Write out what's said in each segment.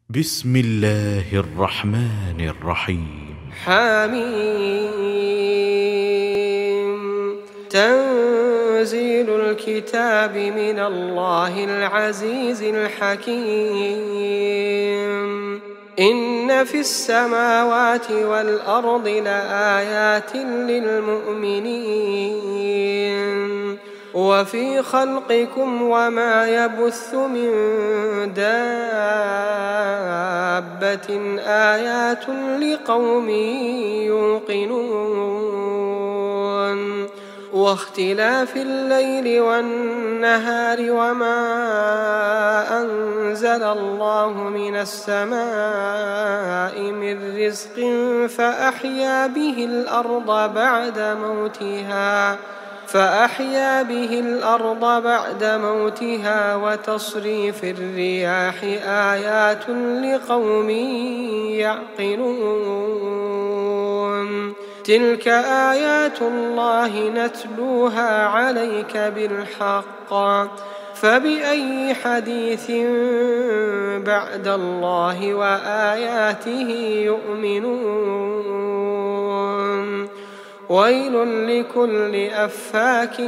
بسم الله الرحمن الرحيم. حميم. تنزيل الكتاب من الله العزيز الحكيم. إن في السماوات والأرض لآيات للمؤمنين وفي خلقكم وما يبث من دابة آيات لقوم يوقنون واختلاف الليل والنهار وما أنزل الله من السماء من رزق فأحيا به الأرض بعد موتها وتصريف الرياح آيات لقوم يعقلون. تلك آيات الله نتلوها عليك بالحق فبأي حديث بعد الله وآياته يؤمنون. ويل لكل أفاك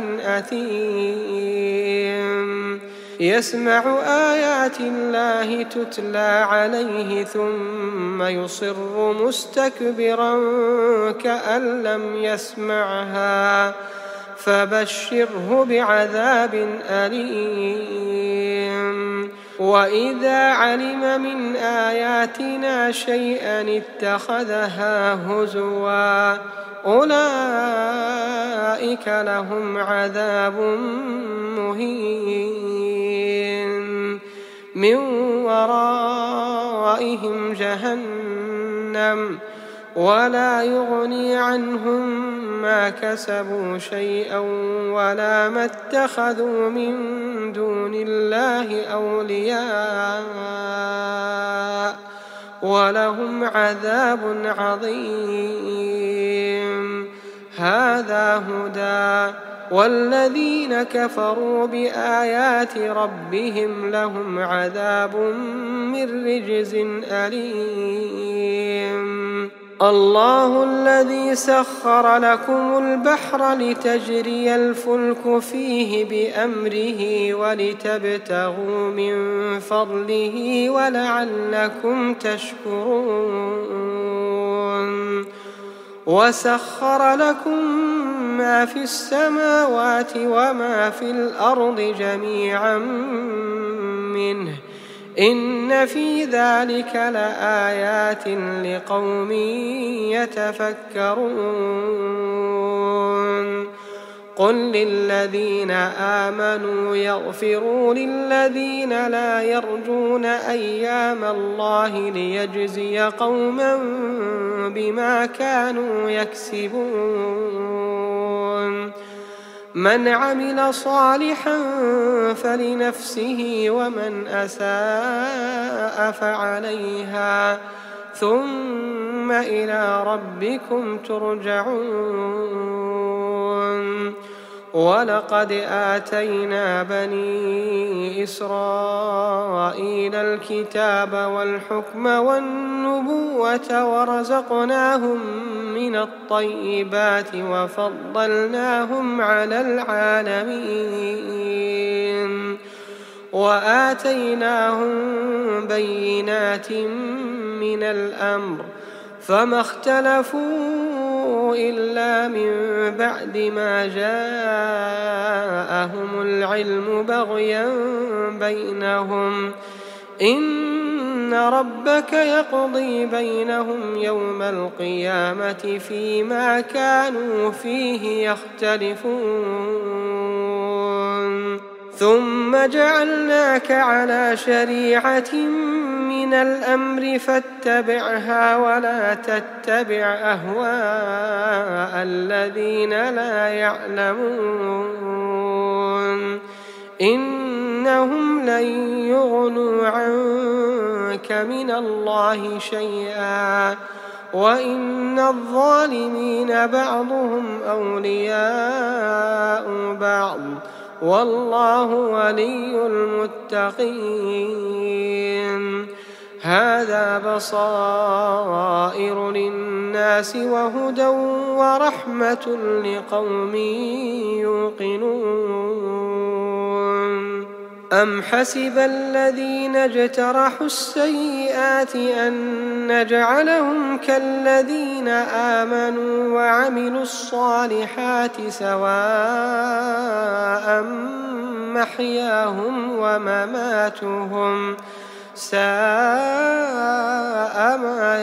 أثيم يسمع آيات الله تتلى عليه ثم يصر مستكبرا كأن لم يسمعها فبشره بعذاب أليم. وإذا علم من آياتنا شيئا اتخذها هزوا أولئك لهم عذاب مهين من ورائهم جهنم ولا يغني عنهم ما كسبوا شيئا ولا ما اتخذوا من دون الله أولياء ولهم عذاب عظيم. هذا هدى والذين كفروا بآيات ربهم لهم عذاب من رجز أليم. الله الذي سخر لكم البحر لتجري الفلك فيه بأمره ولتبتغوا من فضله ولعلكم تشكرون. وسخر لكم ما في السماوات وما في الأرض جميعا منه إن في ذلك لآيات لقوم يتفكرون. قل للذين آمنوا يغفروا للذين لا يرجون أيام الله ليجزي قوما بما كانوا يكسبون. من عمل صالحا فلنفسه ومن أساء فعليها ثم إلى ربكم ترجعون. ولقد آتينا بني إسرائيل الكتاب والحكم والنبوة ورزقناهم من الطيبات وفضلناهم على العالمين وآتيناهم بينات من الأمر فما اختلفوا إلا من بعد ما جاءهم العلم بغيا بينهم إن ربك يقضي بينهم يوم القيامة فيما كانوا فيه يختلفون. ثم جعلناك على شريعة من الأمر فاتبعها ولا تتبع أهواء الذين لا يعلمون إنهم لن يغنوا عنك من الله شيئا وإن الظالمين بعضهم أولياء بعض والله ولي المتقين. هذا بصائر للناس وهدى ورحمة لقوم يوقنون أم حسب الذين اجترحوا السيئات أن نجعلهم كالذين آمنوا وعملوا الصالحات سواء محياهم ومماتهم ساء ما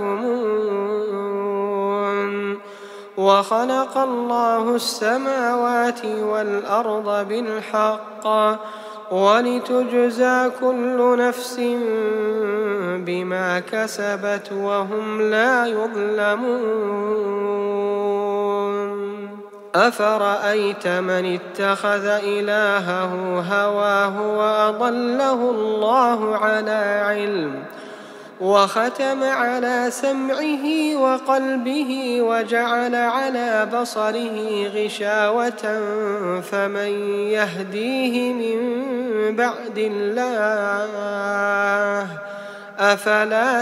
يحكمون وخلق الله السماوات والأرض بالحق ولتجزى كل نفس بما كسبت وهم لا يظلمون أفرأيت من اتخذ إلهه هواه وأضله الله على علم وختم على سمعه وقلبه وجعل على بصره غشاوة فمن يهديه من بعد الله أفلا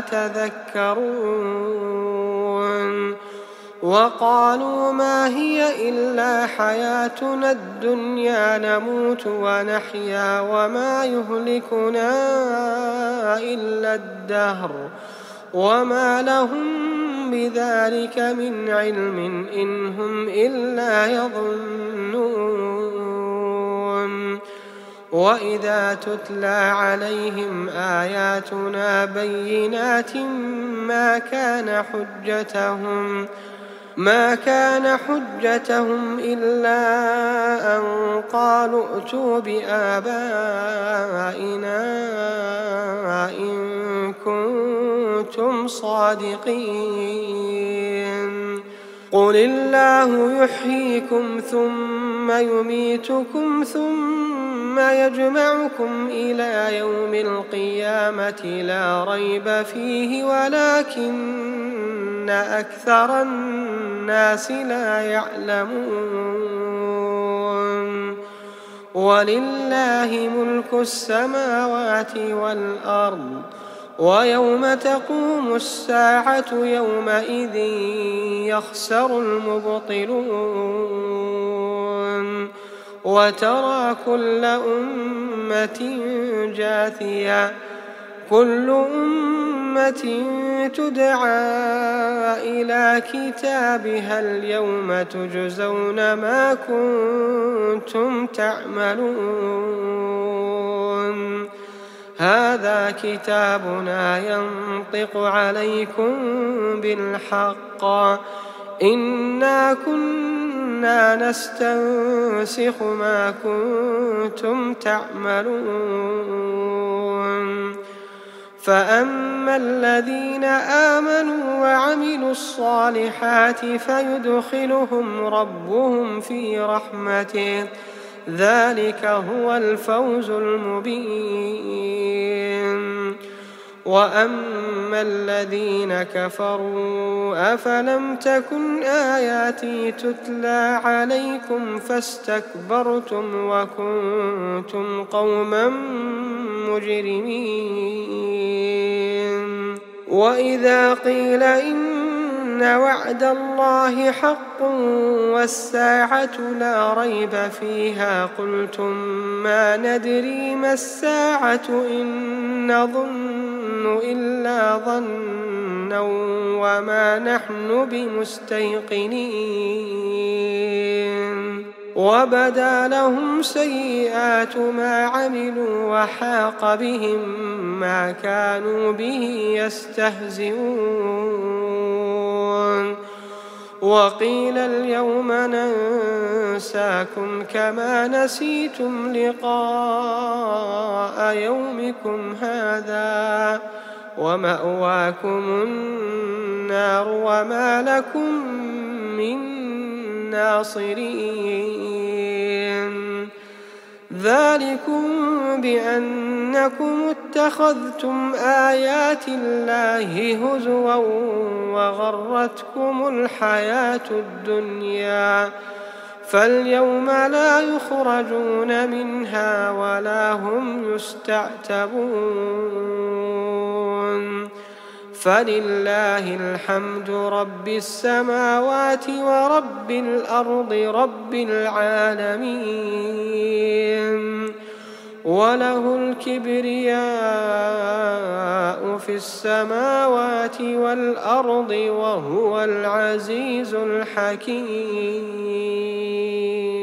تذكرون وقالوا ما هي إلا حياتنا الدنيا نموت ونحيا وما يهلكنا إلا الدهر وما لهم بذلك من علم إن هم إلا يظنون وإذا تتلى عليهم آياتنا بينات ما كان حجتهم إلا أن قالوا ائتوا بآبائنا إن كنتم صادقين قل الله يحييكم ثم يميتكم ثم يجمعكم إلى يوم القيامة لا ريب فيه ولكن أكثر الناس لا يعلمون ولله ملك السماوات والأرض ويوم تقوم الساعة يومئذ يخسر المبطلون وترى كل أمة جاثية كل أمة تدعى إلى كتابها اليوم تجزون ما كنتم تعملون هذا كتابنا ينطق عليكم بالحق إنا كنا نستنسخ ما كنتم تعملون فأما الذين آمنوا وعملوا الصالحات فيدخلهم ربهم في رحمته ذلك هو الفوز المبين وأما الذين كفروا أفلم تكن آياتي تتلى عليكم فاستكبرتم وكنتم قوما مجرمين وإذا قيل إن وعد الله حق والساعة لا ريب فيها قلتم ما ندري ما الساعة إن نظن إلا ظنا وما نحن بمستيقنين وبدا لهم سيئات ما عملوا وحاق بهم ما كانوا به يستهزئون وقيل اليوم ننساكم كما نسيتم لقاء يومكم هذا ومأواكم النار وما لكم من ناصرين ذلكم بأنكم اتخذتم آيات الله هزوا وغرتكم الحياة الدنيا فاليوم لا يخرجون منها ولا هم يستعتبون فلله الحمد رب السماوات ورب الأرض رب العالمين وله الكبرياء في السماوات والأرض وهو العزيز الحكيم.